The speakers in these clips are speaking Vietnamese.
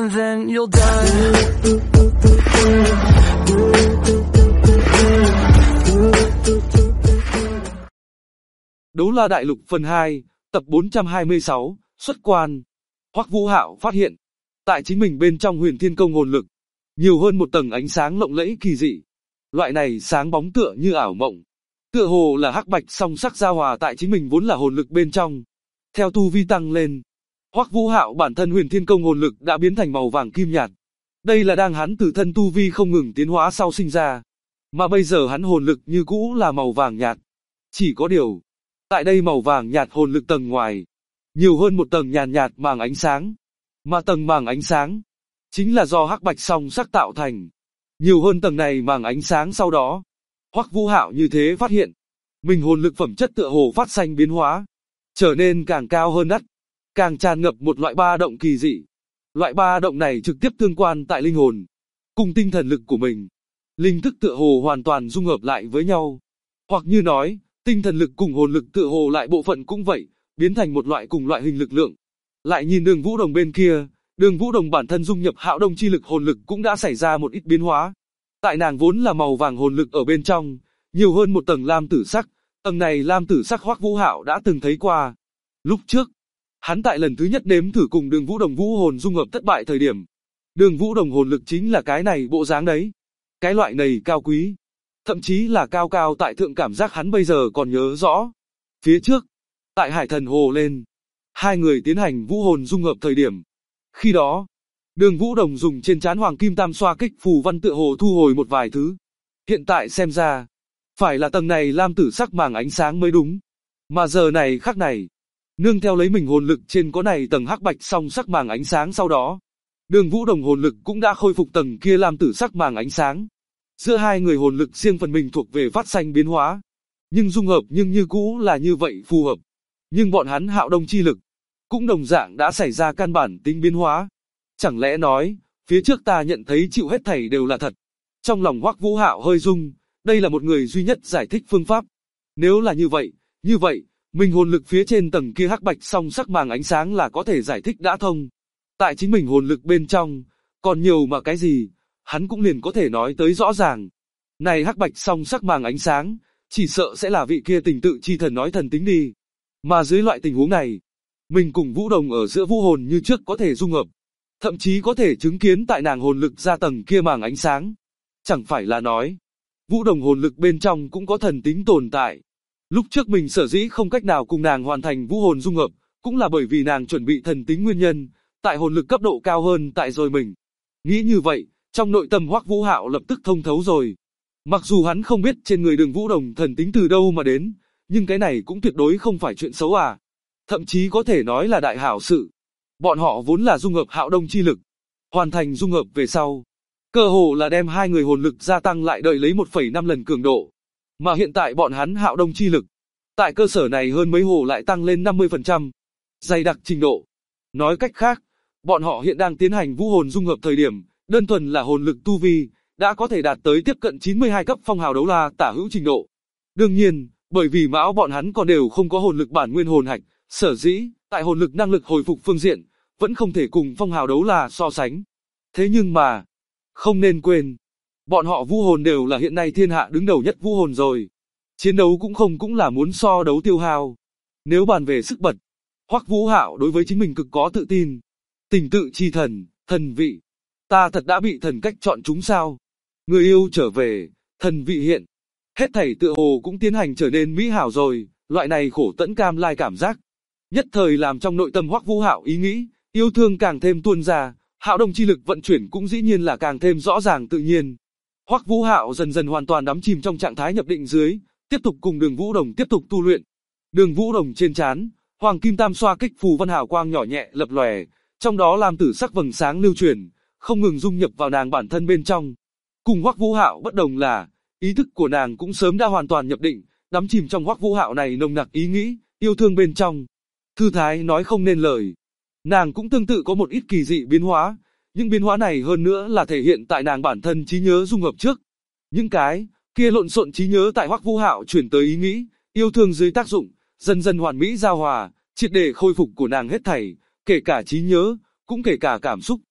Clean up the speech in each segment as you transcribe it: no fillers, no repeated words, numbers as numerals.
and then you'll die. Đấu La Đại Lục phần 2, tập 426, xuất quan. Hoắc Vũ Hạo phát hiện, tại chính mình bên trong Huyền Thiên Công hồn lực, nhiều hơn một tầng ánh sáng lộng lẫy kỳ dị. Loại này sáng bóng tựa như ảo mộng, tựa hồ là hắc bạch song sắc giao hòa tại chính mình vốn là hồn lực bên trong. Theo tu vi tăng lên, Hoắc Vũ Hạo bản thân Huyền Thiên Công hồn lực đã biến thành màu vàng kim nhạt. Đây là đang hắn từ thân tu vi không ngừng tiến hóa sau sinh ra, mà bây giờ hắn hồn lực như cũ là màu vàng nhạt. Chỉ có điều, tại đây màu vàng nhạt hồn lực tầng ngoài, nhiều hơn một tầng nhàn nhạt màng ánh sáng, mà tầng màng ánh sáng chính là do hắc bạch song sắc tạo thành. Nhiều hơn tầng này màng ánh sáng sau đó, Hoắc Vũ Hạo như thế phát hiện, mình hồn lực phẩm chất tựa hồ phát sinh biến hóa, trở nên càng cao hơn đắt, càng tràn ngập một loại ba động kỳ dị. Loại ba động này trực tiếp tương quan tại linh hồn, cùng tinh thần lực của mình. Linh thức tựa hồ hoàn toàn dung hợp lại với nhau. Hoặc như nói, tinh thần lực cùng hồn lực tựa hồ lại bộ phận cũng vậy, biến thành một loại cùng loại hình lực lượng. Lại nhìn Đường Vũ Đồng bên kia, Đường Vũ Đồng bản thân dung nhập Hạo Đông chi lực hồn lực cũng đã xảy ra một ít biến hóa. Tại nàng vốn là màu vàng hồn lực ở bên trong, nhiều hơn một tầng lam tử sắc. Tầng này lam tử sắc Hoắc Vũ Hạo đã từng thấy qua. Lúc trước, hắn tại lần thứ nhất nếm thử cùng Đường Vũ Đồng vũ hồn dung hợp thất bại thời điểm, Đường Vũ Đồng hồn lực chính là cái này bộ dáng đấy. Cái loại này cao quý, thậm chí là cao cao tại thượng cảm giác hắn bây giờ còn nhớ rõ. Phía trước, tại Hải Thần Hồ lên, hai người tiến hành vũ hồn dung hợp thời điểm. Khi đó, Đường Vũ Đồng dùng trên trán Hoàng Kim Tam xoa kích phù văn tựa hồ thu hồi một vài thứ. Hiện tại xem ra, phải là tầng này lam tử sắc màng ánh sáng mới đúng. Mà giờ này khắc này, nương theo lấy mình hồn lực trên có này tầng hắc bạch song sắc màng ánh sáng sau đó, Đường Vũ Đồng hồn lực cũng đã khôi phục tầng kia lam tử sắc màng ánh sáng. Giữa hai người hồn lực riêng phần mình thuộc về phát sinh biến hóa, nhưng dung hợp nhưng như cũ là như vậy phù hợp. Nhưng bọn hắn Hạo Đông chi lực cũng đồng dạng đã xảy ra căn bản tính biến hóa. Chẳng lẽ nói, phía trước ta nhận thấy chịu hết thảy đều là thật? Trong lòng Hoắc Vũ Hạo hơi rung, đây là một người duy nhất giải thích phương pháp. Nếu là như vậy, mình hồn lực phía trên tầng kia hắc bạch song sắc màng ánh sáng là có thể giải thích đã thông. Tại chính mình hồn lực bên trong, còn nhiều mà cái gì, hắn cũng liền có thể nói tới rõ ràng. Này hắc bạch song sắc màng ánh sáng, chỉ sợ sẽ là vị kia tình tự chi thần nói thần tính đi. Mà dưới loại tình huống này, mình cùng Vũ Đồng ở giữa vũ hồn như trước có thể dung hợp, thậm chí có thể chứng kiến tại nàng hồn lực ra tầng kia màng ánh sáng. Chẳng phải là nói, Vũ Đồng hồn lực bên trong cũng có thần tính tồn tại. Lúc trước mình sở dĩ không cách nào cùng nàng hoàn thành vũ hồn dung hợp, cũng là bởi vì nàng chuẩn bị thần tính nguyên nhân, tại hồn lực cấp độ cao hơn tại rồi mình. Nghĩ như vậy, trong nội tâm Hoắc Vũ Hạo lập tức thông thấu rồi. Mặc dù hắn không biết trên người Đường Vũ Đồng thần tính từ đâu mà đến, nhưng cái này cũng tuyệt đối không phải chuyện xấu à. Thậm chí có thể nói là đại hảo sự. Bọn họ vốn là dung hợp Hạo Đông chi lực. Hoàn thành dung hợp về sau, cơ hồ là đem hai người hồn lực gia tăng lại đợi lấy 1,5 lần cường độ. Mà hiện tại bọn hắn Hạo Đông chi lực, tại cơ sở này hơn mấy hồ lại tăng lên 50%. Dày đặc trình độ. Nói cách khác, bọn họ hiện đang tiến hành vũ hồn dung hợp thời điểm, đơn thuần là hồn lực tu vi, đã có thể đạt tới tiếp cận 92 cấp phong hào đấu la tả hữu trình độ. Đương nhiên, bởi vì mão bọn hắn còn đều không có hồn lực bản nguyên hồn hạch, sở dĩ, tại hồn lực năng lực hồi phục phương diện, vẫn không thể cùng phong hào đấu la so sánh. Thế nhưng mà, không nên quên, bọn họ vũ hồn đều là hiện nay thiên hạ đứng đầu nhất vũ hồn rồi. Chiến đấu cũng là muốn so đấu tiêu hao. Nếu bàn về sức bật, Hoắc Vũ Hạo đối với chính mình cực có tự tin. Tình tự chi thần, thần vị. Ta thật đã bị thần cách chọn chúng sao? Người yêu trở về, thần vị hiện. Hết thảy tựa hồ cũng tiến hành trở nên mỹ hảo rồi, loại này khổ tẫn cam lai cảm giác. Nhất thời làm trong nội tâm Hoắc Vũ Hạo ý nghĩ, yêu thương càng thêm tuôn ra, Hạo Đông chi lực vận chuyển cũng dĩ nhiên là càng thêm rõ ràng tự nhiên. Hoắc Vũ Hạo dần dần hoàn toàn đắm chìm trong trạng thái nhập định dưới, tiếp tục cùng Đường Vũ Đồng tiếp tục tu luyện. Đường Vũ Đồng trên trán, Hoàng Kim Tam xoa kích phù văn hào quang nhỏ nhẹ lập lòe, trong đó lam tử sắc vầng sáng lưu chuyển, không ngừng dung nhập vào nàng bản thân bên trong. Cùng Hoắc Vũ Hạo bất đồng là, ý thức của nàng cũng sớm đã hoàn toàn nhập định, đắm chìm trong Hoắc Vũ Hạo này nồng nặc ý nghĩ, yêu thương bên trong. Thư thái nói không nên lời. Nàng cũng tương tự có một ít kỳ dị biến hóa, những biến hóa này hơn nữa là thể hiện tại nàng bản thân trí nhớ dung hợp trước. Những cái kia lộn xộn trí nhớ tại Hoắc Vũ Hạo chuyển tới ý nghĩ, yêu thương dưới tác dụng, dần dần hoàn mỹ giao hòa, triệt để khôi phục của nàng hết thảy, kể cả trí nhớ, cũng kể cả cảm xúc.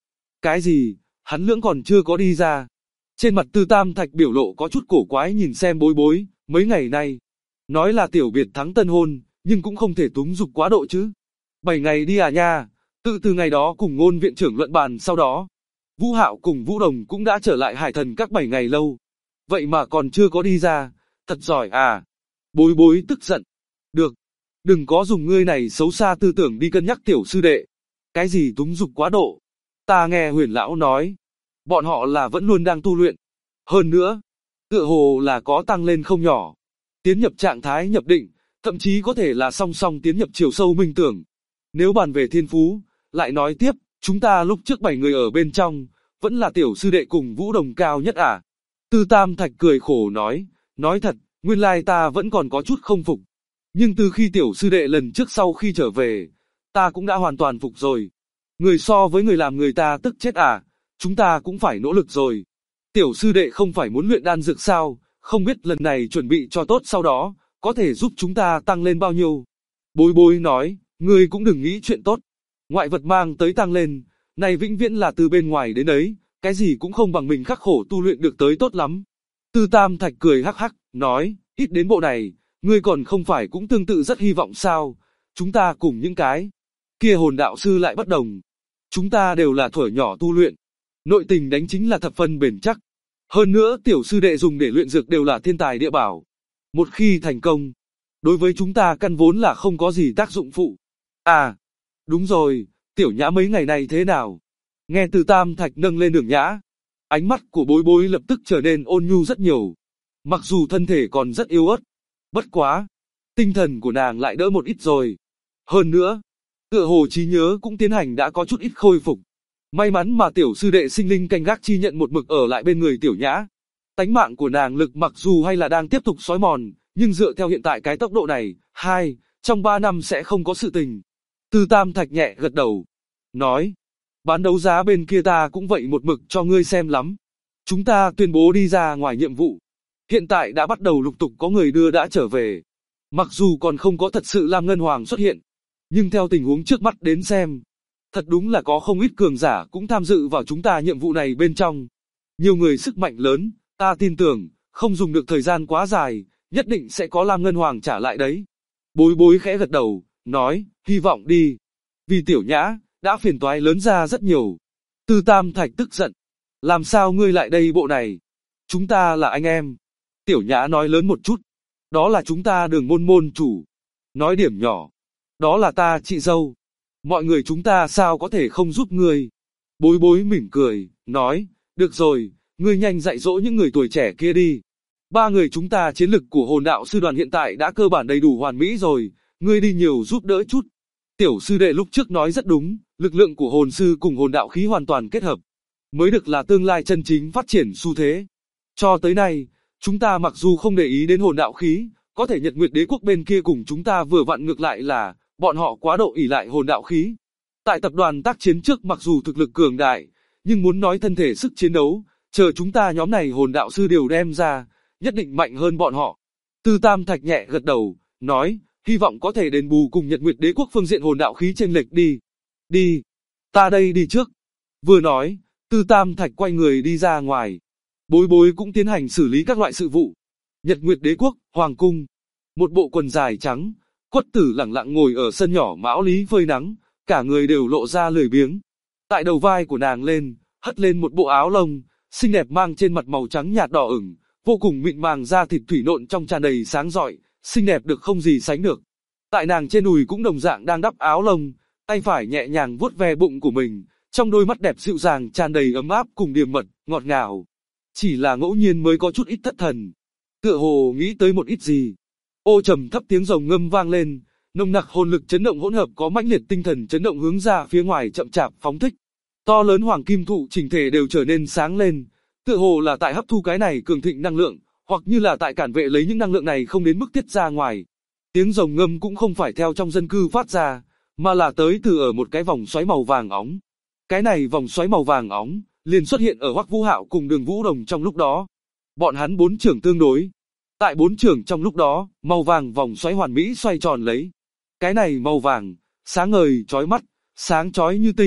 Cái gì? Hắn lưỡng còn chưa có đi ra. Trên mặt Tư Tam Thạch biểu lộ có chút cổ quái nhìn xem Bối Bối, mấy ngày nay. Nói là tiểu biệt thắng tân hôn, nhưng cũng không thể túng dục quá độ chứ. 7 ngày đi à nha, từ ngày đó cùng Ngôn viện trưởng luận bàn sau đó. Vũ Hạo cùng Vũ Đồng cũng đã trở lại Hải Thần các 7 ngày lâu. Vậy mà còn chưa có đi ra, thật giỏi à. Bối Bối tức giận. Được, đừng có dùng ngươi này xấu xa tư tưởng đi cân nhắc tiểu sư đệ. Cái gì túng dục quá độ? Ta nghe Huyền lão nói, bọn họ là vẫn luôn đang tu luyện. Hơn nữa, tựa hồ là có tăng lên không nhỏ. Tiến nhập trạng thái nhập định, thậm chí có thể là song song tiến nhập chiều sâu minh tưởng. Nếu bàn về thiên phú, lại nói tiếp, chúng ta lúc trước 7 người ở bên trong, vẫn là tiểu sư đệ cùng Vũ Đồng cao nhất à? Tư Tam Thạch cười khổ nói thật, nguyên lai ta vẫn còn có chút không phục. Nhưng từ khi tiểu sư đệ lần trước sau khi trở về, ta cũng đã hoàn toàn phục rồi. Người so với người làm người ta tức chết à, chúng ta cũng phải nỗ lực rồi. Tiểu sư đệ không phải muốn luyện đan dược sao, không biết lần này chuẩn bị cho tốt sau đó, có thể giúp chúng ta tăng lên bao nhiêu. Bối Bối nói, ngươi cũng đừng nghĩ chuyện tốt. Ngoại vật mang tới tăng lên, này vĩnh viễn là từ bên ngoài đến ấy, cái gì cũng không bằng mình khắc khổ tu luyện được tới tốt lắm. Tư Tam Thạch cười hắc hắc, nói, ít đến bộ này, ngươi còn không phải cũng tương tự rất hy vọng sao, chúng ta cùng những cái kia hồn đạo sư lại bất đồng. Chúng ta đều là thuở nhỏ tu luyện, nội tình đánh chính là thập phân bền chắc. Hơn nữa tiểu sư đệ dùng để luyện dược đều là thiên tài địa bảo. Một khi thành công, đối với chúng ta căn vốn là không có gì tác dụng phụ. À, đúng rồi, tiểu nhã mấy ngày này thế nào? Nghe Từ Tam Thạch nâng lên Đường Nhã, ánh mắt của Bối Bối lập tức trở nên ôn nhu rất nhiều. Mặc dù thân thể còn rất yếu ớt, bất quá, tinh thần của nàng lại đỡ một ít rồi. Hơn nữa, tựa hồ trí nhớ cũng tiến hành đã có chút ít khôi phục. May mắn mà tiểu sư đệ sinh linh canh gác chi nhận một mực ở lại bên người tiểu nhã. Tánh mạng của nàng lực mặc dù hay là đang tiếp tục xói mòn, nhưng dựa theo hiện tại cái tốc độ này, trong 3 năm sẽ không có sự tình. Tư Tam Thạch nhẹ gật đầu, nói, bán đấu giá bên kia ta cũng vậy một mực cho ngươi xem lắm. Chúng ta tuyên bố đi ra ngoài nhiệm vụ. Hiện tại đã bắt đầu lục tục có người đưa đã trở về. Mặc dù còn không có thật sự Lam Ngân Hoàng xuất hiện, nhưng theo tình huống trước mắt đến xem, thật đúng là có không ít cường giả cũng tham dự vào chúng ta nhiệm vụ này bên trong. Nhiều người sức mạnh lớn, ta tin tưởng, không dùng được thời gian quá dài, nhất định sẽ có Lam Ngân Hoàng trả lại đấy. Bối Bối khẽ gật đầu, nói, hy vọng đi. Vì tiểu nhã, đã phiền toái lớn ra rất nhiều. Tư Tam Thạch tức giận. Làm sao ngươi lại đây bộ này? Chúng ta là anh em. Tiểu nhã nói lớn một chút. Đó là chúng ta Đường môn môn chủ. Nói điểm nhỏ. Đó là ta chị dâu. Mọi người chúng ta sao có thể không giúp ngươi? Bối Bối mỉm cười, nói, được rồi, ngươi nhanh dạy dỗ những người tuổi trẻ kia đi. 3 người chúng ta chiến lực của hồn đạo sư đoàn hiện tại đã cơ bản đầy đủ hoàn mỹ rồi, ngươi đi nhiều giúp đỡ chút. Tiểu sư đệ lúc trước nói rất đúng, lực lượng của hồn sư cùng hồn đạo khí hoàn toàn kết hợp, mới được là tương lai chân chính phát triển xu thế. Cho tới nay, chúng ta mặc dù không để ý đến hồn đạo khí, có thể Nhật Nguyệt Đế quốc bên kia cùng chúng ta vừa vặn ngược lại là, bọn họ quá độ ỷ lại hồn đạo khí. Tại tập đoàn tác chiến trước mặc dù thực lực cường đại, nhưng muốn nói thân thể sức chiến đấu, chờ chúng ta nhóm này hồn đạo sư đều đem ra, nhất định mạnh hơn bọn họ. Tư Tam Thạch nhẹ gật đầu, nói, hy vọng có thể đền bù cùng Nhật Nguyệt Đế quốc phương diện hồn đạo khí chênh lệch đi. Đi, ta đây đi trước. Vừa nói, Tư Tam Thạch quay người đi ra ngoài. Bối Bối cũng tiến hành xử lý các loại sự vụ. Nhật Nguyệt Đế quốc, Hoàng cung. Một bộ quần dài trắng, Quất Tử lẳng lặng ngồi ở sân nhỏ mão lý phơi nắng, cả người đều lộ ra lười biếng. Tại đầu vai của nàng lên, hất lên một bộ áo lông, xinh đẹp mang trên mặt màu trắng nhạt đỏ ửng, vô cùng mịn màng da thịt thủy nộn trong tràn đầy sáng rọi, xinh đẹp được không gì sánh được. Tại nàng trên đùi cũng đồng dạng đang đắp áo lông, tay phải nhẹ nhàng vuốt ve bụng của mình, trong đôi mắt đẹp dịu dàng tràn đầy ấm áp cùng điềm mật, ngọt ngào. Chỉ là ngẫu nhiên mới có chút ít thất thần, tựa hồ nghĩ tới một ít gì. Ô trầm thấp tiếng rồng ngâm vang lên, nồng nặc hồn lực chấn động hỗn hợp có mãnh liệt tinh thần chấn động hướng ra phía ngoài chậm chạp phóng thích. To lớn hoàng kim thụ chỉnh thể đều trở nên sáng lên, tựa hồ là tại hấp thu cái này cường thịnh năng lượng, hoặc như là tại cản vệ lấy những năng lượng này không đến mức tiết ra ngoài. Tiếng rồng ngâm cũng không phải theo trong dân cư phát ra, mà là tới từ ở một cái vòng xoáy màu vàng óng. Cái này vòng xoáy màu vàng óng liền xuất hiện ở Hoắc Vũ Hạo cùng Đường Vũ Đồng trong lúc đó. Bọn hắn 4 trưởng tương đối. Tại 4 trưởng trong lúc đó, màu vàng vòng xoáy hoàn mỹ xoay tròn lấy. Cái này màu vàng, sáng ngời chói mắt, sáng chói như tinh,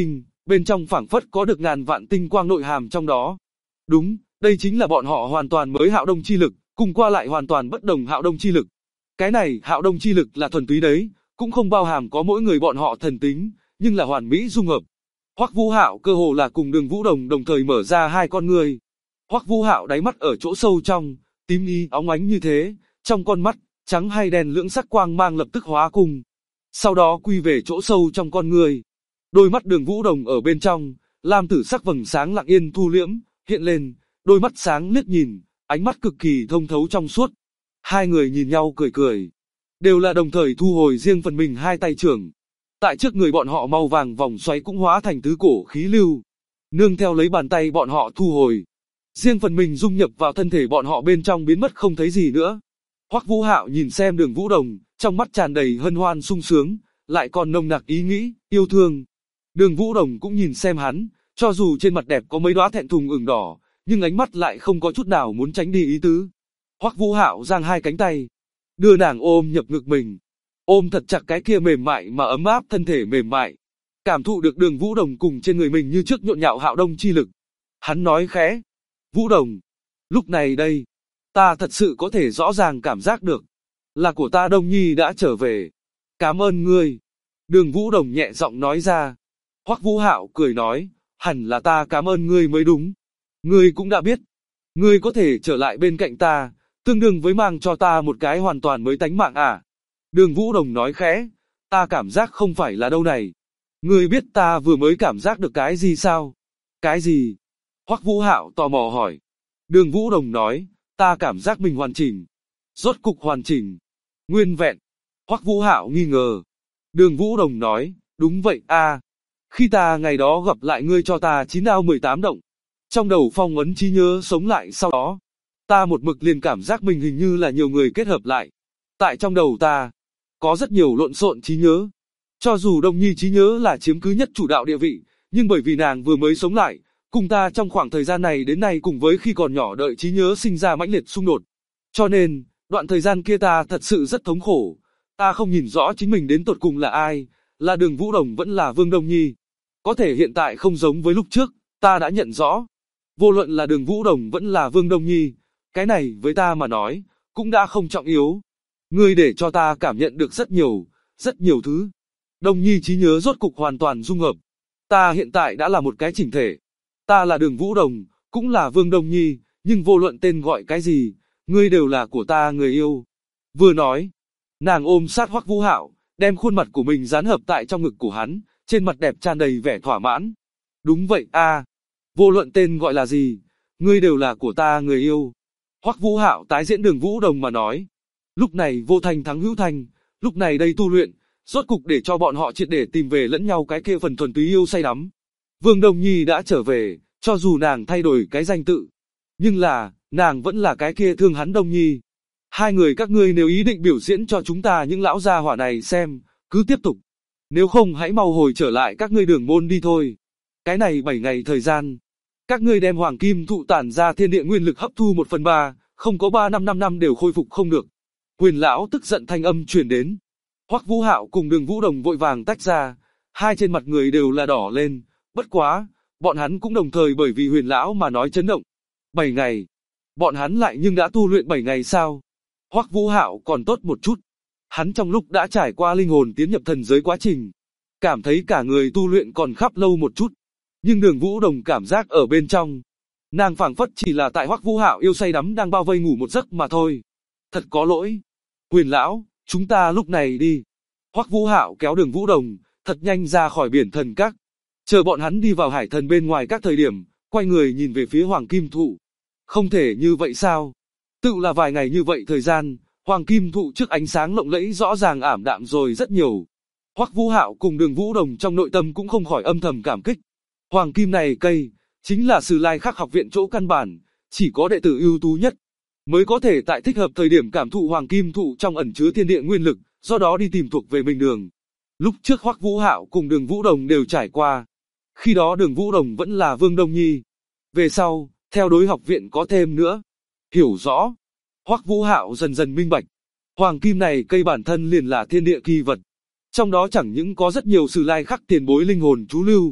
bên trong phảng phất có được ngàn vạn tinh quang nội hàm trong đó. Đúng, đây chính là bọn họ hoàn toàn mới Hạo Đông chi lực, cùng qua lại hoàn toàn bất đồng Hạo Đông chi lực. Cái này Hạo Đông chi lực là thuần túy đấy, cũng không bao hàm có mỗi người bọn họ thần tính, nhưng là hoàn mỹ dung hợp. Hoắc Vũ Hạo cơ hồ là cùng Đường Vũ Đồng đồng thời mở ra hai con ngươi. Hoắc Vũ Hạo đáy mắt ở chỗ sâu trong, tím y óng ánh như thế, trong con mắt, trắng hay đen lưỡng sắc quang mang lập tức hóa cùng. Sau đó quy về chỗ sâu trong con ngươi. Đôi mắt Đường Vũ Đồng ở bên trong, lam tử sắc vầng sáng lặng yên thu liễm, hiện lên, đôi mắt sáng liếc nhìn, ánh mắt cực kỳ thông thấu trong suốt. Hai người nhìn nhau cười cười, đều là đồng thời thu hồi riêng phần mình hai tay trưởng. Tại trước người bọn họ màu vàng vòng xoáy cũng hóa thành tứ cổ khí lưu, nương theo lấy bàn tay bọn họ thu hồi, riêng phần mình dung nhập vào thân thể bọn họ bên trong biến mất không thấy gì nữa. Hoắc Vũ Hạo nhìn xem Đường Vũ Đồng, trong mắt tràn đầy hân hoan sung sướng, lại còn nồng nặc ý nghĩ, yêu thương. Đường Vũ Đồng cũng nhìn xem hắn, cho dù trên mặt đẹp có mấy đóa thẹn thùng ửng đỏ, nhưng ánh mắt lại không có chút nào muốn tránh đi ý tứ. Hoắc Vũ Hạo giang hai cánh tay, đưa nàng ôm nhập ngực mình, ôm thật chặt cái kia mềm mại mà ấm áp thân thể mềm mại, cảm thụ được Đường Vũ Đồng cùng trên người mình như trước nhộn nhạo Hạo Đông chi lực. Hắn nói khẽ, Vũ Đồng, lúc này đây, ta thật sự có thể rõ ràng cảm giác được, là của ta Đông Nhi đã trở về. Cảm ơn ngươi. Đường Vũ Đồng nhẹ giọng nói ra. Hoắc Vũ Hạo cười nói, hẳn là ta cảm ơn ngươi mới đúng. Ngươi cũng đã biết, ngươi có thể trở lại bên cạnh ta, tương đương với mang cho ta một cái hoàn toàn mới tánh mạng à. Đường Vũ Đồng nói khẽ, ta cảm giác không phải là đâu này. Ngươi biết ta vừa mới cảm giác được cái gì sao? Cái gì? Hoắc Vũ Hạo tò mò hỏi. Đường Vũ Đồng nói, ta cảm giác mình hoàn chỉnh. Rốt cục hoàn chỉnh. Nguyên vẹn. Hoắc Vũ Hạo nghi ngờ. Đường Vũ Đồng nói, đúng vậy a. Khi ta ngày đó gặp lại ngươi cho ta 9 ao 18 động. Trong đầu phong ấn trí nhớ sống lại sau đó. Ta một mực liền cảm giác mình hình như là nhiều người kết hợp lại. Tại trong đầu ta, có rất nhiều lộn xộn trí nhớ. Cho dù Đông Nhi trí nhớ là chiếm cứ nhất chủ đạo địa vị, nhưng bởi vì nàng vừa mới sống lại, cùng ta trong khoảng thời gian này đến nay cùng với khi còn nhỏ đợi trí nhớ sinh ra mãnh liệt xung đột. Cho nên, đoạn thời gian kia ta thật sự rất thống khổ. Ta không nhìn rõ chính mình đến tột cùng là ai, là Đường Vũ Đồng vẫn là Vương Đông Nhi. Có thể hiện tại không giống với lúc trước, ta đã nhận rõ. Vô luận là Đường Vũ Đồng vẫn là Vương Đông Nhi, cái này với ta mà nói, cũng đã không trọng yếu. Ngươi để cho ta cảm nhận được rất nhiều thứ. Đông Nhi trí nhớ rốt cục hoàn toàn dung hợp. Ta hiện tại đã là một cái chỉnh thể. Ta là Đường Vũ Đồng, cũng là Vương Đông Nhi, nhưng vô luận tên gọi cái gì, ngươi đều là của ta người yêu. Vừa nói, nàng ôm sát Hoắc Vũ Hạo, đem khuôn mặt của mình dán hợp tại trong ngực của hắn, trên mặt đẹp tràn đầy vẻ thỏa mãn. Đúng vậy a, vô luận tên gọi là gì, ngươi đều là của ta người yêu. Hoắc Vũ Hạo tái diễn Đường Vũ Đồng mà nói. Lúc này vô thành thắng hữu thành, lúc này đây tu luyện, rốt cục để cho bọn họ triệt để tìm về lẫn nhau cái kia phần thuần túy yêu say đắm. Vương Đông Nhi đã trở về, cho dù nàng thay đổi cái danh tự, nhưng là, nàng vẫn là cái kia thương hắn Đông Nhi. Hai người các ngươi nếu ý định biểu diễn cho chúng ta những lão gia hỏa này xem, cứ tiếp tục. Nếu không hãy mau hồi trở lại các ngươi Đường môn đi thôi. Cái này 7 ngày thời gian, các ngươi đem hoàng kim thụ tản ra thiên địa nguyên lực hấp thu 1/3, không có 3-5 năm đều khôi phục không được. Huyền lão tức giận thanh âm truyền đến. Hoắc Vũ Hạo cùng Đường Vũ Đồng vội vàng tách ra, hai trên mặt người đều là đỏ lên, bất quá, bọn hắn cũng đồng thời bởi vì Huyền lão mà nói chấn động. 7 ngày, bọn hắn lại nhưng đã tu luyện 7 ngày sao? Hoắc Vũ Hạo còn tốt một chút, hắn trong lúc đã trải qua linh hồn tiến nhập thần giới quá trình, cảm thấy cả người tu luyện còn khắp lâu một chút, nhưng Đường Vũ Đồng cảm giác ở bên trong, nàng phảng phất chỉ là tại Hoắc Vũ Hạo yêu say đắm đang bao vây ngủ một giấc mà thôi. Thật có lỗi. Huyền lão, chúng ta lúc này đi. Hoắc Vũ Hạo kéo Đường Vũ Đồng, thật nhanh ra khỏi biển thần các. Chờ bọn hắn đi vào hải thần bên ngoài các thời điểm, quay người nhìn về phía Hoàng Kim Thụ. Không thể như vậy sao? Tự là vài ngày như vậy thời gian, Hoàng Kim Thụ trước ánh sáng lộng lẫy rõ ràng ảm đạm rồi rất nhiều. Hoắc Vũ Hạo cùng Đường Vũ Đồng trong nội tâm cũng không khỏi âm thầm cảm kích. Hoàng Kim này cây, chính là Sử Lai Khắc học viện chỗ căn bản, chỉ có đệ tử ưu tú nhất mới có thể tại thích hợp thời điểm cảm thụ Hoàng Kim Thụ trong ẩn chứa thiên địa nguyên lực, do đó đi tìm thuộc về mình đường. Lúc trước Hoắc Vũ Hạo cùng Đường Vũ Đồng đều trải qua. Khi đó Đường Vũ Đồng vẫn là Vương Đông Nhi. Về sau, theo đối học viện có thêm nữa. Hiểu rõ. Hoắc Vũ Hạo dần dần minh bạch. Hoàng Kim này cây bản thân liền là thiên địa kỳ vật. Trong đó chẳng những có rất nhiều Sử Lai Khắc tiền bối linh hồn chú lưu.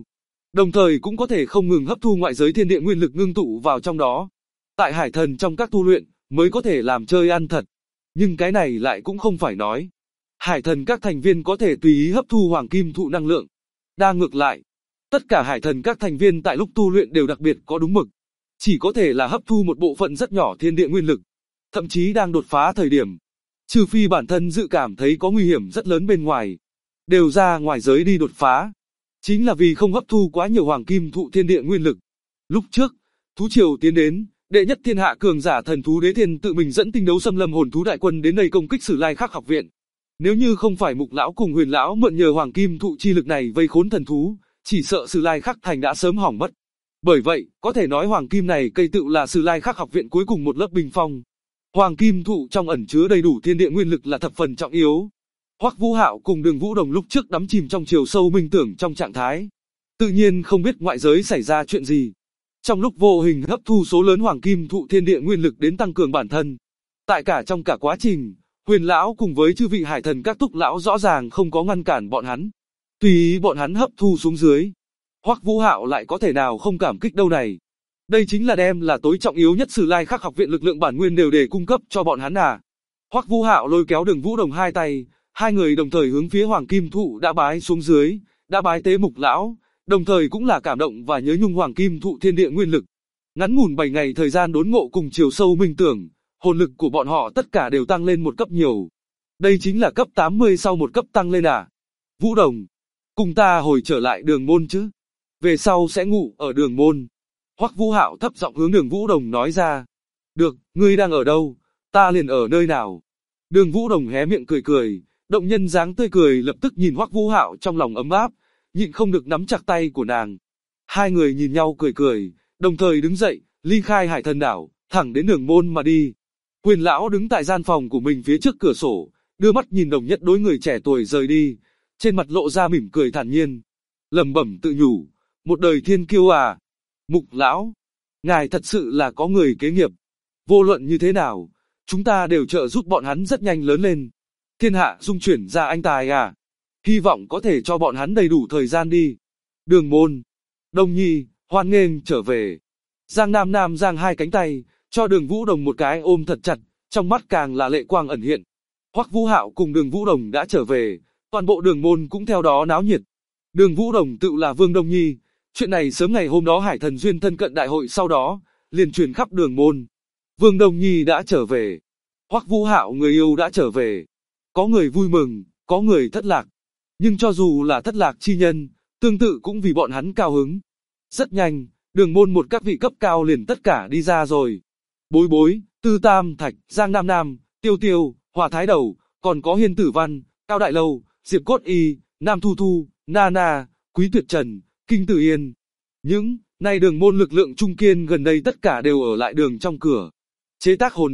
đồng thời cũng có thể không ngừng hấp thu ngoại giới thiên địa nguyên lực ngưng tụ vào trong đó. Tại hải thần trong các tu luyện, mới có thể làm chơi ăn thật. Nhưng cái này lại cũng không phải nói. Hải thần các thành viên có thể tùy ý hấp thu hoàng kim thụ năng lượng. Đang ngược lại, tất cả hải thần các thành viên tại lúc tu luyện đều đặc biệt có đúng mực. Chỉ có thể là hấp thu một bộ phận rất nhỏ thiên địa nguyên lực. Thậm chí đang đột phá thời điểm. Trừ phi bản thân dự cảm thấy có nguy hiểm rất lớn bên ngoài. Đều ra ngoài giới đi đột phá. Chính là vì không hấp thu quá nhiều hoàng kim thụ thiên địa nguyên lực. Lúc trước, thú triều tiến đến, đệ nhất thiên hạ cường giả thần thú Đế Thiên tự mình dẫn tinh đấu xâm lâm hồn thú đại quân đến đây công kích Sử Lai Khắc học viện. Nếu như không phải Mục lão cùng Huyền lão mượn nhờ hoàng kim thụ chi lực này vây khốn thần thú, chỉ sợ Sử Lai Khắc thành đã sớm hỏng mất. Bởi vậy, có thể nói hoàng kim này cây tựu là Sử Lai Khắc học viện cuối cùng một lớp bình phong. Hoàng kim thụ trong ẩn chứa đầy đủ thiên địa nguyên lực là thập phần trọng yếu. Hoắc Vũ Hạo cùng Đường Vũ Đồng lúc trước đắm chìm trong chiều sâu minh tưởng trong trạng thái, tự nhiên không biết ngoại giới xảy ra chuyện gì. Trong lúc vô hình hấp thu số lớn hoàng kim thụ thiên địa nguyên lực đến tăng cường bản thân. Tại trong cả quá trình, Huyền lão cùng với chư vị hải thần các túc lão rõ ràng không có ngăn cản bọn hắn. Tùy ý bọn hắn hấp thu xuống dưới. Hoắc Vũ Hạo lại có thể nào không cảm kích đâu này. Đây chính là đem là tối trọng yếu nhất Sử Lai Khắc học viện lực lượng bản nguyên đều để cung cấp cho bọn hắn à. Hoắc Vũ Hạo lôi kéo Đường Vũ Đồng hai tay, hai người đồng thời hướng phía hoàng kim thụ đã bái xuống dưới, đã bái tế Mục lão, đồng thời cũng là cảm động và nhớ nhung hoàng kim thụ thiên địa nguyên lực. Ngắn ngủn 7 ngày thời gian đốn ngộ cùng chiều sâu minh tưởng, hồn lực của bọn họ tất cả đều tăng lên một cấp nhiều. Đây chính là cấp 80 sau một cấp tăng lên à. Vũ Đồng, cùng ta hồi trở lại Đường môn chứ. Về sau sẽ ngủ ở Đường môn. Hoắc Vũ Hạo thấp giọng hướng Đường Vũ Đồng nói ra. Được, ngươi đang ở đâu, ta liền ở nơi nào. Đường Vũ Đồng hé miệng cười cười, động nhân dáng tươi cười lập tức nhìn Hoắc Vũ Hạo trong lòng ấm áp, nhịn không được nắm chặt tay của nàng. Hai người nhìn nhau cười cười, đồng thời đứng dậy, ly khai Hải Thần đảo, thẳng đến Đường môn mà đi. Huyền lão đứng tại gian phòng của mình phía trước cửa sổ, đưa mắt nhìn Đồng Nhất Đối người trẻ tuổi rời đi, trên mặt lộ ra mỉm cười thản nhiên, lẩm bẩm tự nhủ, một đời thiên kiêu à. Mục lão, ngài thật sự là có người kế nghiệp. Vô luận như thế nào, chúng ta đều trợ giúp bọn hắn rất nhanh lớn lên. Thiên hạ dung chuyển ra anh tài à. Hy vọng có thể cho bọn hắn đầy đủ thời gian đi. Đường môn, Đông Nhi, hoan nghênh trở về. Giang Nam Nam giang hai cánh tay, cho Đường Vũ Đồng một cái ôm thật chặt, trong mắt càng là lệ quang ẩn hiện. Hoắc Vũ Hạo cùng Đường Vũ Đồng đã trở về, toàn bộ đường môn cũng theo đó náo nhiệt. Đường Vũ Đồng tự là Vương Đông Nhi. Chuyện này sớm ngày hôm đó Hải Thần Duyên thân cận đại hội sau đó, liền truyền khắp đường môn. Vương Đông Nhi đã trở về. Hoắc Vũ Hạo người yêu đã trở về. Có người vui mừng, có người thất lạc. Nhưng cho dù là thất lạc chi nhân, tương tự cũng vì bọn hắn cao hứng. Rất nhanh, đường môn một các vị cấp cao liền tất cả đi ra rồi. Bối Bối, Tư Tam Thạch, Giang Nam Nam, Tiêu Tiêu, Hỏa Thái Đầu, còn có Hiên Tử Văn, Cao Đại Lâu, Diệp Cốt Y, Nam Thu Thu, Nana, Quý Tuyệt Trần, Kinh Tử Yên. Những nay đường môn lực lượng trung kiên gần đây tất cả đều ở lại đường trong cửa. Chế tác hồn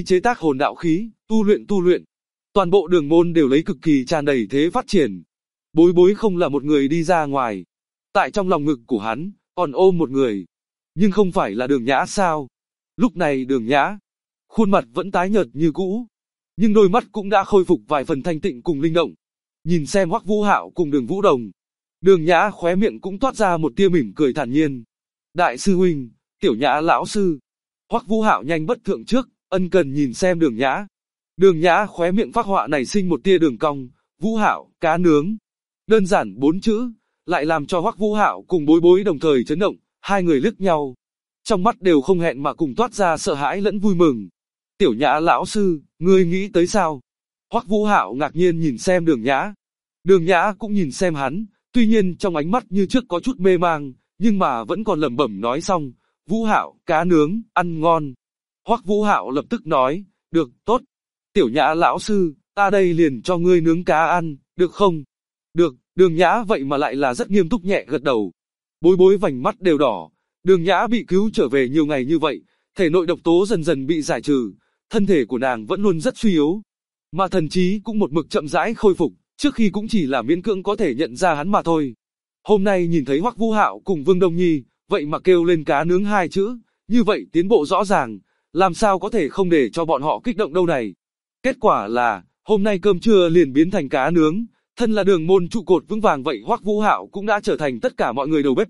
đạo khí, tu luyện. Toàn bộ đường môn đều lấy cực kỳ tràn đầy thế phát triển. Bối Bối không là một người đi ra ngoài. Tại trong lòng ngực của hắn, còn ôm một người. Nhưng không phải là Đường Nhã sao? Lúc này Đường Nhã, khuôn mặt vẫn tái nhợt như cũ. Nhưng đôi mắt cũng đã khôi phục vài phần thanh tịnh cùng linh động. Nhìn xem Hoắc Vũ Hạo cùng Đường Vũ Đồng. Đường Nhã khóe miệng cũng toát ra một tia mỉm cười thản nhiên. Đại sư huynh, Tiểu Nhã lão sư. Hoắc Vũ Hạo nhanh bất thượng trước, ân cần nhìn xem Đường Nhã. Đường Nhã khóe miệng phác họa nảy sinh một tia đường cong, Vũ Hạo, cá nướng. Đơn giản 4 chữ, lại làm cho Hoắc Vũ Hạo cùng Bối Bối đồng thời chấn động, hai người liếc nhau. Trong mắt đều không hẹn mà cùng toát ra sợ hãi lẫn vui mừng. Tiểu Nhã lão sư, ngươi nghĩ tới sao? Hoắc Vũ Hạo ngạc nhiên nhìn xem Đường Nhã. Đường Nhã cũng nhìn xem hắn, tuy nhiên trong ánh mắt như trước có chút mê mang, nhưng mà vẫn còn lẩm bẩm nói xong, Vũ Hạo, cá nướng, ăn ngon. Hoắc Vũ Hạo lập tức nói, được, tốt. Tiểu Nhã lão sư, ta đây liền cho ngươi nướng cá ăn, được không? Được, Đường Nhã vậy mà lại là rất nghiêm túc nhẹ gật đầu. Bối Bối vành mắt đều đỏ, Đường Nhã bị cứu trở về nhiều ngày như vậy, thể nội độc tố dần dần bị giải trừ, thân thể của nàng vẫn luôn rất suy yếu. Mà thần trí cũng một mực chậm rãi khôi phục, trước khi cũng chỉ là miễn cưỡng có thể nhận ra hắn mà thôi. Hôm nay nhìn thấy Hoắc Vũ Hạo cùng Vương Đông Nhi, vậy mà kêu lên cá nướng hai chữ, như vậy tiến bộ rõ ràng, làm sao có thể không để cho bọn họ kích động đâu này. Kết quả là, hôm nay cơm trưa liền biến thành cá nướng, thân là đường môn trụ cột vững vàng vậy Hoắc Vũ Hạo cũng đã trở thành tất cả mọi người đầu bếp.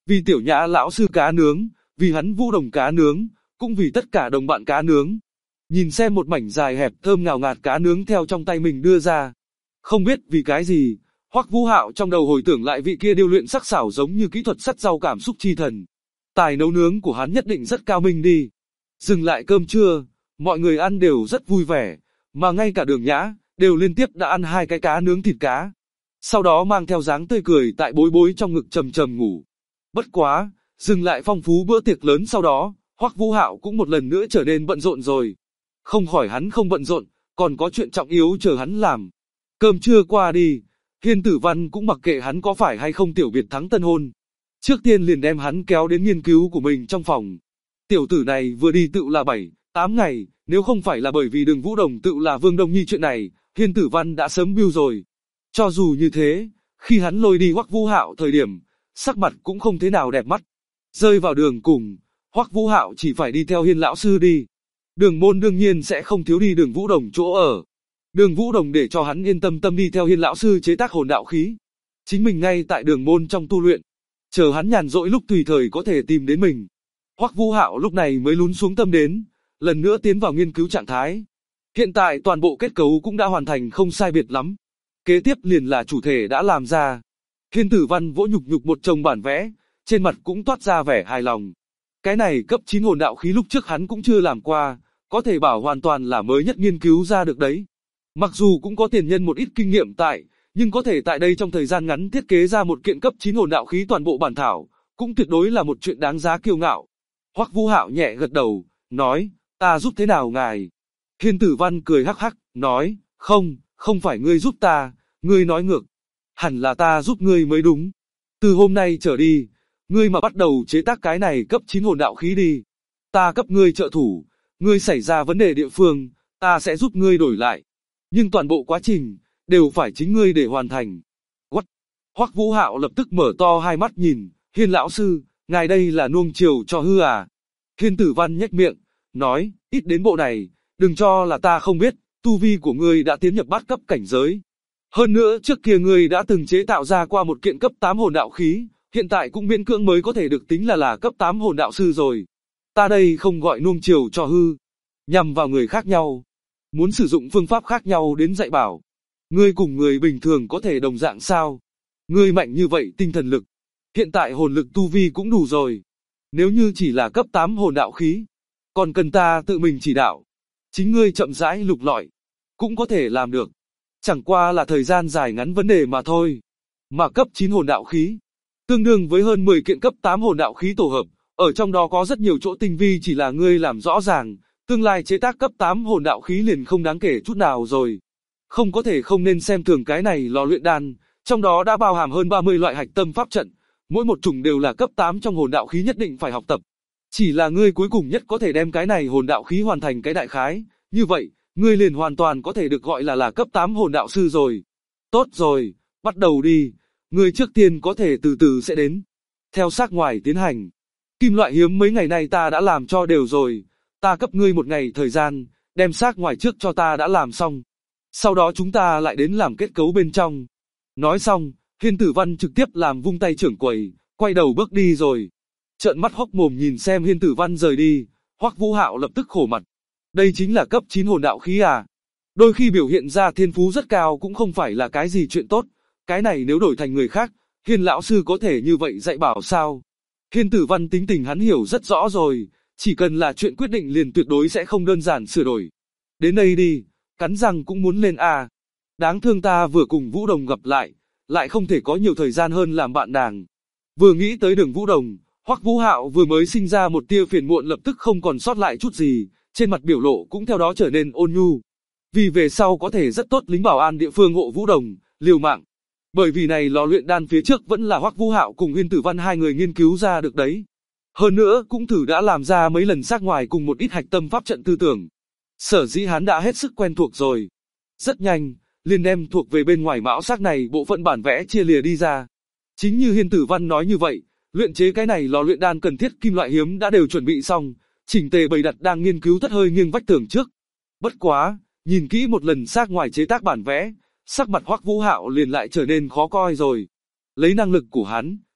Vì Tiểu Nhã lão sư cá nướng, vì hắn Vũ Đồng cá nướng, cũng vì tất cả đồng bạn cá nướng. Nhìn xem một mảnh dài hẹp thơm ngào ngạt cá nướng theo trong tay mình đưa ra. Không biết vì cái gì, Hoắc Vũ Hạo trong đầu hồi tưởng lại vị kia điêu luyện sắc sảo giống như kỹ thuật sắt rau cảm xúc chi thần. Tài nấu nướng của hắn nhất định rất cao minh đi. Dừng lại cơm trưa, mọi người ăn đều rất vui vẻ, mà ngay cả Đường Nhã đều liên tiếp đã ăn 2 cái cá nướng thịt cá. Sau đó mang theo dáng tươi cười tại bối bối trong ngực trầm trầm ngủ. Bất quá, dừng lại phong phú bữa tiệc lớn sau đó, Hoắc Vũ Hạo cũng một lần nữa trở nên bận rộn rồi. Không khỏi hắn không bận rộn, còn có chuyện trọng yếu chờ hắn làm. Cơm trưa qua đi, Hiên Tử Văn cũng mặc kệ hắn có phải hay không tiểu biệt thắng tân hôn. Trước tiên liền đem hắn kéo đến nghiên cứu của mình trong phòng. Tiểu tử này vừa đi tự là 7-8 ngày, nếu không phải là bởi vì Đường Vũ Đồng tự là Vương Đông Nhi chuyện này, Hiên Tử Văn đã sớm biêu rồi. Cho dù như thế, khi hắn lôi đi Hoắc Vũ Hạo thời điểm, sắc mặt cũng không thế nào đẹp mắt. Rơi vào đường cùng, Hoắc Vũ Hạo chỉ phải đi theo Hiên lão sư đi. Đường môn đương nhiên sẽ không thiếu đi Đường Vũ Đồng chỗ ở. Đường Vũ Đồng để cho hắn yên tâm đi theo Hiên lão sư chế tác hồn đạo khí. Chính mình ngay tại đường môn trong tu luyện, chờ hắn nhàn rỗi lúc tùy thời có thể tìm đến mình. Hoắc Vũ Hạo lúc này mới lún xuống tâm đến, lần nữa tiến vào nghiên cứu trạng thái. Hiện tại toàn bộ kết cấu cũng đã hoàn thành không sai biệt lắm. Kế tiếp liền là chủ thể đã làm ra. Hiên Tử Văn vỗ nhục một chồng bản vẽ, trên mặt cũng toát ra vẻ hài lòng. Cái này cấp 9 hồn đạo khí lúc trước hắn cũng chưa làm qua, có thể bảo hoàn toàn là mới nhất nghiên cứu ra được đấy. Mặc dù cũng có tiền nhân một ít kinh nghiệm tại, nhưng có thể tại đây trong thời gian ngắn thiết kế ra một kiện cấp 9 hồn đạo khí toàn bộ bản thảo, cũng tuyệt đối là một chuyện đáng giá kiêu ngạo. Hoắc Vũ Hạo nhẹ gật đầu, nói, ta giúp thế nào ngài? Hiên Tử Văn cười hắc hắc, nói, không phải ngươi giúp ta, ngươi nói ngược. Hẳn là ta giúp ngươi mới đúng. Từ hôm nay trở đi, ngươi mà bắt đầu chế tác cái này cấp 9 hồn đạo khí đi. Ta cấp ngươi trợ thủ, ngươi xảy ra vấn đề địa phương, ta sẽ giúp ngươi đổi lại. Nhưng toàn bộ quá trình, đều phải chính ngươi để hoàn thành. What? Hoắc Vũ Hạo lập tức mở to hai mắt nhìn, Hiên lão sư, ngài đây là nuông chiều cho hư à? Hiên Tử Văn nhếch miệng, nói, ít đến bộ này, đừng cho là ta không biết, tu vi của ngươi đã tiến nhập bát cấp cảnh giới. Hơn nữa trước kia ngươi đã từng chế tạo ra qua một kiện cấp 8 hồn đạo khí, hiện tại cũng miễn cưỡng mới có thể được tính là cấp 8 hồn đạo sư rồi. Ta đây không gọi nuông chiều cho hư, nhằm vào người khác nhau. Muốn sử dụng phương pháp khác nhau đến dạy bảo. Ngươi cùng người bình thường có thể đồng dạng sao? Ngươi mạnh như vậy tinh thần lực. Hiện tại hồn lực tu vi cũng đủ rồi. Nếu như chỉ là cấp 8 hồn đạo khí, còn cần ta tự mình chỉ đạo. Chính ngươi chậm rãi lục lọi, cũng có thể làm được. Chẳng qua là thời gian dài ngắn vấn đề mà thôi. Mà cấp 9 hồn đạo khí, tương đương với hơn 10 kiện cấp 8 hồn đạo khí tổ hợp. Ở trong đó có rất nhiều chỗ tinh vi chỉ là ngươi làm rõ ràng. Tương lai chế tác cấp 8 hồn đạo khí liền không đáng kể chút nào rồi. Không có thể không nên xem thường cái này lò luyện đan, trong đó đã bao hàm hơn 30 loại hạch tâm pháp trận, mỗi một chủng đều là cấp 8 trong hồn đạo khí nhất định phải học tập. Chỉ là ngươi cuối cùng nhất có thể đem cái này hồn đạo khí hoàn thành cái đại khái, như vậy, ngươi liền hoàn toàn có thể được gọi là cấp 8 hồn đạo sư rồi. Tốt rồi, bắt đầu đi, ngươi trước tiên có thể từ từ sẽ đến. Theo xác ngoài tiến hành, kim loại hiếm mấy ngày nay ta đã làm cho đều rồi. Ta cấp ngươi một ngày thời gian, đem xác ngoài trước cho ta đã làm xong. Sau đó chúng ta lại đến làm kết cấu bên trong. Nói xong, Hiên Tử Văn trực tiếp làm vung tay trưởng quầy, quay đầu bước đi rồi. Trợn mắt hốc mồm nhìn xem Hiên Tử Văn rời đi, Hoắc Vũ Hạo lập tức khổ mặt. Đây chính là cấp 9 hồn đạo khí à? Đôi khi biểu hiện ra thiên phú rất cao cũng không phải là cái gì chuyện tốt. Cái này nếu đổi thành người khác, Hiên lão sư có thể như vậy dạy bảo sao? Hiên Tử Văn tính tình hắn hiểu rất rõ rồi. Chỉ cần là chuyện quyết định liền tuyệt đối sẽ không đơn giản sửa đổi. Đến đây đi, cắn răng cũng muốn lên a. Đáng thương ta vừa cùng Vũ Đồng gặp lại không thể có nhiều thời gian hơn làm bạn nàng. Vừa nghĩ tới Đường Vũ Đồng, Hoắc Vũ Hạo vừa mới sinh ra một tia phiền muộn lập tức không còn sót lại chút gì, trên mặt biểu lộ cũng theo đó trở nên ôn nhu. Vì về sau có thể rất tốt lính bảo an địa phương hộ Vũ Đồng, liều mạng. Bởi vì này lò luyện đan phía trước vẫn là Hoắc Vũ Hạo cùng Hiên Tử Văn hai người nghiên cứu ra được đấy. Hơn nữa cũng thử đã làm ra mấy lần xác ngoài cùng một ít hạch tâm pháp trận tư tưởng. Sở dĩ hắn đã hết sức quen thuộc rồi. Rất nhanh, liền đem thuộc về bên ngoài mão xác này bộ phận bản vẽ chia lìa đi ra. Chính như Hiên Tử Văn nói như vậy, luyện chế cái này lò luyện đan cần thiết kim loại hiếm đã đều chuẩn bị xong, chỉnh tề bày đặt đang nghiên cứu thất hơi nghiêng vách tường trước. Bất quá, nhìn kỹ một lần xác ngoài chế tác bản vẽ, sắc mặt Hoắc Vũ Hạo liền lại trở nên khó coi rồi. Lấy năng lực của hắn,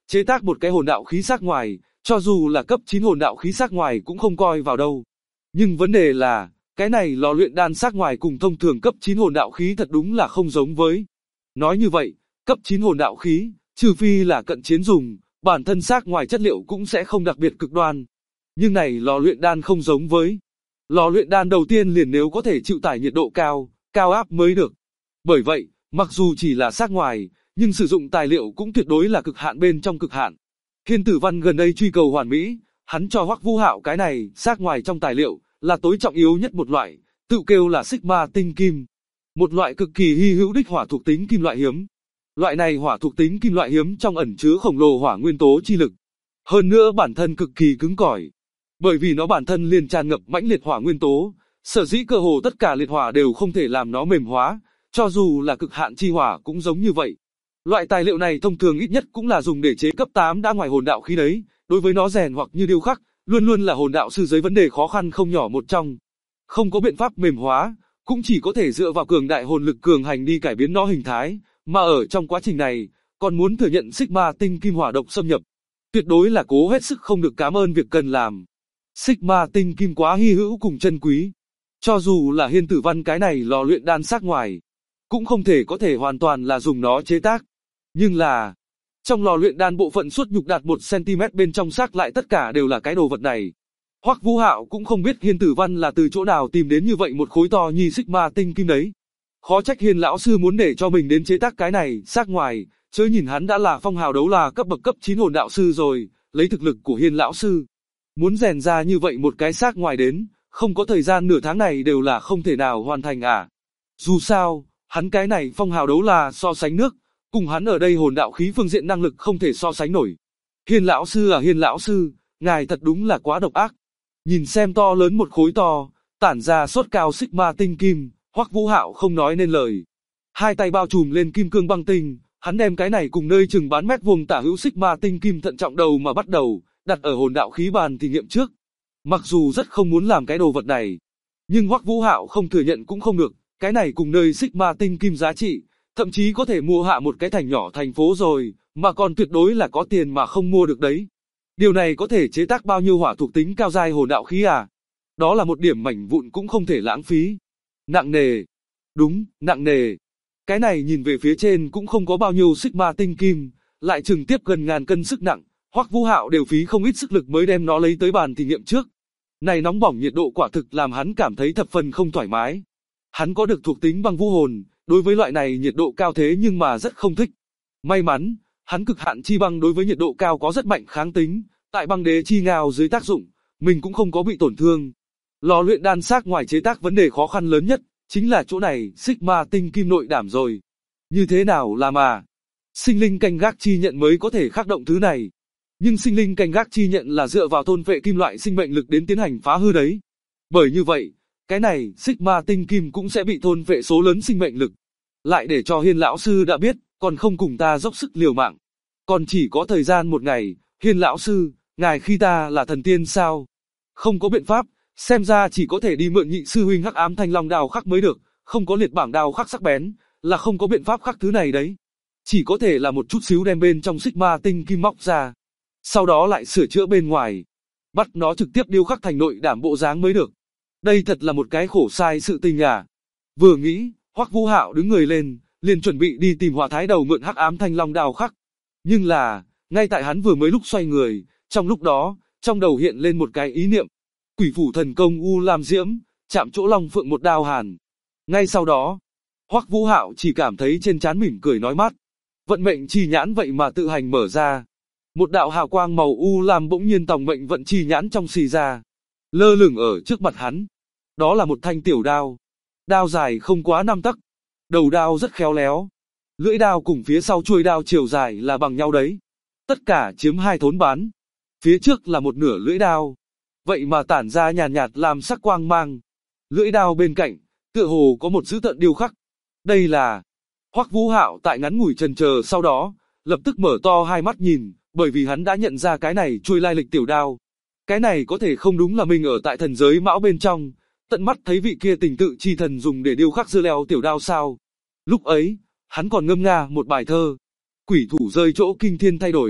chế tác một cái hồn đạo khí xác ngoài, cho dù là cấp 9 hồn đạo khí xác ngoài cũng không coi vào đâu. Nhưng vấn đề là, cái này lò luyện đan xác ngoài cùng thông thường cấp 9 hồn đạo khí thật đúng là không giống với. Nói như vậy, cấp 9 hồn đạo khí, trừ phi là cận chiến dùng, bản thân xác ngoài chất liệu cũng sẽ không đặc biệt cực đoan. Nhưng này lò luyện đan không giống với. Lò luyện đan đầu tiên liền nếu có thể chịu tải nhiệt độ cao, cao áp mới được. Bởi vậy, mặc dù chỉ là xác ngoài, nhưng sử dụng tài liệu cũng tuyệt đối là cực hạn bên trong cực hạn. Hiên Tử Văn gần đây truy cầu hoàn mỹ, hắn cho Hoắc Vũ Hạo cái này, xác ngoài trong tài liệu, là tối trọng yếu nhất một loại, tự kêu là Sigma tinh kim. Một loại cực kỳ hy hữu đích hỏa thuộc tính kim loại hiếm. Loại này hỏa thuộc tính kim loại hiếm trong ẩn chứa khổng lồ hỏa nguyên tố chi lực. Hơn nữa bản thân cực kỳ cứng cỏi. Bởi vì nó bản thân liền tràn ngập mãnh liệt hỏa nguyên tố, sở dĩ cơ hồ tất cả liệt hỏa đều không thể làm nó mềm hóa, cho dù là cực hạn chi hỏa cũng giống như vậy. Loại tài liệu này thông thường ít nhất cũng là dùng để chế cấp 8 đã ngoài hồn đạo khí đấy, đối với nó rèn hoặc như điêu khắc, luôn luôn là hồn đạo sư giới vấn đề khó khăn không nhỏ một trong. Không có biện pháp mềm hóa, cũng chỉ có thể dựa vào cường đại hồn lực cường hành đi cải biến nó hình thái, mà ở trong quá trình này, còn muốn thừa nhận Sigma tinh kim hỏa độc xâm nhập. Tuyệt đối là cố hết sức không được cảm ơn việc cần làm. Sigma tinh kim quá hy hữu cùng chân quý. Cho dù là Hiên Tử Văn cái này lò luyện đan xác ngoài, cũng không thể có thể hoàn toàn là dùng nó chế tác. Nhưng là, trong lò luyện đan bộ phận suốt nhục đạt 1cm bên trong xác lại tất cả đều là cái đồ vật này. Hoắc Vũ Hạo cũng không biết Hiên Tử Văn là từ chỗ nào tìm đến như vậy một khối to nhi Sigma tinh kim đấy. Khó trách Hiên lão sư muốn để cho mình đến chế tác cái này, xác ngoài, chớ nhìn hắn đã là phong hào đấu là cấp bậc cấp 9 hồn đạo sư rồi, lấy thực lực của Hiên lão sư. Muốn rèn ra như vậy một cái xác ngoài đến, không có thời gian nửa tháng này đều là không thể nào hoàn thành à. Dù sao, hắn cái này phong hào đấu là so sánh nước, cùng hắn ở đây hồn đạo khí phương diện năng lực không thể so sánh nổi. Hiên lão sư à Hiên lão sư, ngài thật đúng là quá độc ác. Nhìn xem to lớn một khối to, tản ra sốt cao Sigma tinh kim, Hoắc Vũ Hạo không nói nên lời. Hai tay bao trùm lên kim cương băng tinh, hắn đem cái này cùng nơi chừng bán mét vuông tả hữu Sigma tinh kim thận trọng đầu mà bắt đầu, đặt ở hồn đạo khí bàn thí nghiệm trước. Mặc dù rất không muốn làm cái đồ vật này, nhưng Hoắc Vũ Hạo không thừa nhận cũng không được, cái này cùng nơi Sigma tinh kim giá trị, thậm chí có thể mua hạ một cái thành nhỏ thành phố rồi, mà còn tuyệt đối là có tiền mà không mua được đấy. Điều này có thể chế tác bao nhiêu hỏa thuộc tính cao giai hồn đạo khí à? Đó là một điểm mảnh vụn cũng không thể lãng phí. Nặng nề. Đúng, nặng nề. Cái này nhìn về phía trên cũng không có bao nhiêu Sigma tinh kim, lại chừng tiếp gần ngàn cân sức nặng, Hoắc Vũ Hạo đều phí không ít sức lực mới đem nó lấy tới bàn thí nghiệm trước. Này nóng bỏng nhiệt độ quả thực làm hắn cảm thấy thập phần không thoải mái. Hắn có được thuộc tính băng vũ hồn, đối với loại này nhiệt độ cao thế nhưng mà rất không thích. May mắn, hắn cực hạn chi băng đối với nhiệt độ cao có rất mạnh kháng tính, tại băng đế chi ngao dưới tác dụng, mình cũng không có bị tổn thương. Lò luyện đan xác ngoài chế tác vấn đề khó khăn lớn nhất, chính là chỗ này, Sigma tinh kim nội đảm rồi. Như thế nào là mà? Sinh linh canh gác chi nhận mới có thể khắc động thứ này. Nhưng sinh linh canh gác chi nhận là dựa vào thôn phệ kim loại sinh mệnh lực đến tiến hành phá hư đấy. Bởi như vậy, cái này, Sigma tinh kim cũng sẽ bị thôn phệ số lớn sinh mệnh lực. Lại để cho Hiên lão sư đã biết, còn không cùng ta dốc sức liều mạng. Còn chỉ có thời gian một ngày, Hiên lão sư, ngài khi ta là thần tiên sao? Không có biện pháp, xem ra chỉ có thể đi mượn nhị sư huynh Hắc Ám Thanh Long đao khắc mới được, không có liệt bảng đao khắc sắc bén, là không có biện pháp khắc thứ này đấy. Chỉ có thể là một chút xíu đem bên trong Sigma tinh kim móc ra, sau đó lại sửa chữa bên ngoài, bắt nó trực tiếp điêu khắc thành nội đảm bộ dáng mới được. Đây thật là một cái khổ sai sự tình à. Vừa nghĩ, Hoắc Vũ Hạo đứng người lên, liền chuẩn bị đi tìm Hỏa Thái Đầu mượn Hắc Ám Thanh Long đao khắc. Nhưng là, ngay tại hắn vừa mới lúc xoay người, trong lúc đó, trong đầu hiện lên một cái ý niệm. Quỷ phủ thần công U Lam Diễm, chạm chỗ Long Phượng một đao hàn. Ngay sau đó, Hoắc Vũ Hạo chỉ cảm thấy trên trán mỉm cười nói mát. Vận mệnh chi nhãn vậy mà tự hành mở ra. Một đạo hào quang màu U Lam bỗng nhiên tòng mệnh vận chi nhãn trong xì ra. Lơ lửng ở trước mặt hắn. Đó là một thanh tiểu đao. Đao dài không quá 5 tấc. Đầu đao rất khéo léo. Lưỡi đao cùng phía sau chuôi đao chiều dài là bằng nhau đấy. Tất cả chiếm 2 thốn bán. Phía trước là một nửa lưỡi đao. Vậy mà tản ra nhàn nhạt làm sắc quang mang. Lưỡi đao bên cạnh, tựa hồ có một dữ tợn điêu khắc. Đây là... Hoắc Vũ Hạo tại ngắn ngủi chần chờ sau đó, lập tức mở to hai mắt nhìn, bởi vì hắn đã nhận ra cái này chuôi lai lịch tiểu đao. Cái này có thể không đúng là mình ở tại thần giới mão bên trong, tận mắt thấy vị kia tình tự chi thần dùng để điêu khắc dưa leo tiểu đao sao. Lúc ấy, hắn còn ngâm nga một bài thơ. Quỷ thủ rơi chỗ kinh thiên thay đổi,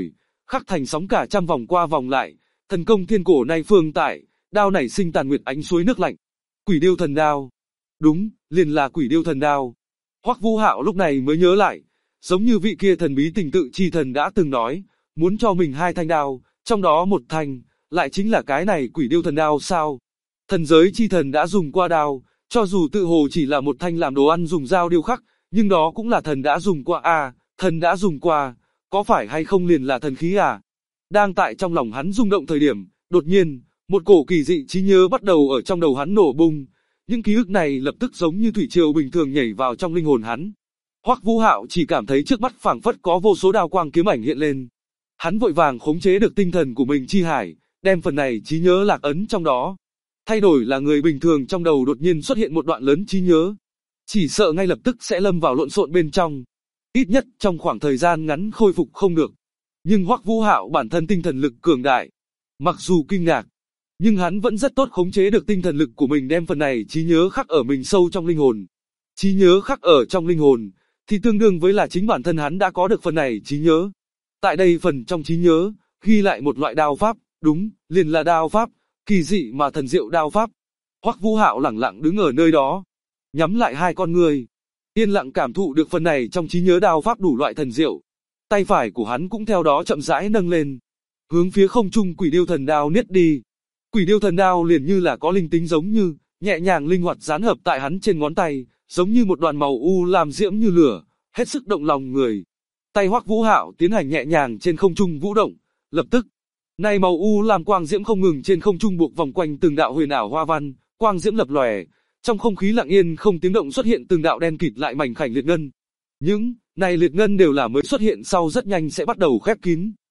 khắc thành sóng cả trăm vòng qua vòng lại, thần công thiên cổ này phương tại, đao nảy sinh tàn nguyệt ánh suối nước lạnh. Quỷ điêu thần đao. Đúng, liền là quỷ điêu thần đao. Hoắc Vũ Hạo lúc này mới nhớ lại, giống như vị kia thần bí tình tự chi thần đã từng nói, muốn cho mình 2 thanh đao, trong đó một thanh, lại chính là cái này quỷ điêu thần đao sao? Thần giới chi thần đã dùng qua đao, cho dù tự hồ chỉ là một thanh làm đồ ăn dùng dao điêu khắc, nhưng đó cũng là thần đã dùng qua à, thần đã dùng qua, có phải hay không liền là thần khí à? Đang tại trong lòng hắn rung động thời điểm, đột nhiên, một cổ kỳ dị trí nhớ bắt đầu ở trong đầu hắn nổ bung, những ký ức này lập tức giống như thủy triều bình thường nhảy vào trong linh hồn hắn. Hoắc Vũ Hạo chỉ cảm thấy trước mắt phảng phất có vô số đao quang kiếm ảnh hiện lên. Hắn vội vàng khống chế được tinh thần của mình chi hải, đem phần này trí nhớ lạc ấn trong đó. Thay đổi là người bình thường trong đầu đột nhiên xuất hiện một đoạn lớn trí nhớ, chỉ sợ ngay lập tức sẽ lâm vào lộn xộn bên trong. Ít nhất trong khoảng thời gian ngắn khôi phục không được. Nhưng Hoắc Vũ Hạo bản thân tinh thần lực cường đại, mặc dù kinh ngạc, nhưng hắn vẫn rất tốt khống chế được tinh thần lực của mình đem phần này trí nhớ khắc ở mình sâu trong linh hồn. Trí nhớ khắc ở trong linh hồn, thì tương đương với là chính bản thân hắn đã có được phần này trí nhớ. Tại đây phần trong trí nhớ, ghi lại một loại đao pháp, đúng, liền là đao pháp, kỳ dị mà thần diệu đao pháp. Hoắc Vũ Hạo lẳng lặng đứng ở nơi đó, nhắm lại 2 con người, yên lặng cảm thụ được phần này trong trí nhớ đao pháp đủ loại thần diệu. Tay phải của hắn cũng theo đó chậm rãi nâng lên, hướng phía không trung quỷ điêu thần đao niết đi. Quỷ điêu thần đao liền như là có linh tính giống như, nhẹ nhàng linh hoạt dán hợp tại hắn trên ngón tay, giống như một đoàn màu u lam diễm như lửa, hết sức động lòng người. Tay Hoắc Vũ Hạo tiến hành nhẹ nhàng trên không trung vũ động, lập tức, này màu u lam quang diễm không ngừng trên không trung buộc vòng quanh từng đạo huyền ảo hoa văn, quang diễm lập lòe, trong không khí lặng yên không tiếng động xuất hiện từng đạo đen kịt lại mảnh khảnh liệt ngân. Những này liệt ngân đều là mới xuất hiện sau rất nhanh sẽ bắt đầu khép kín.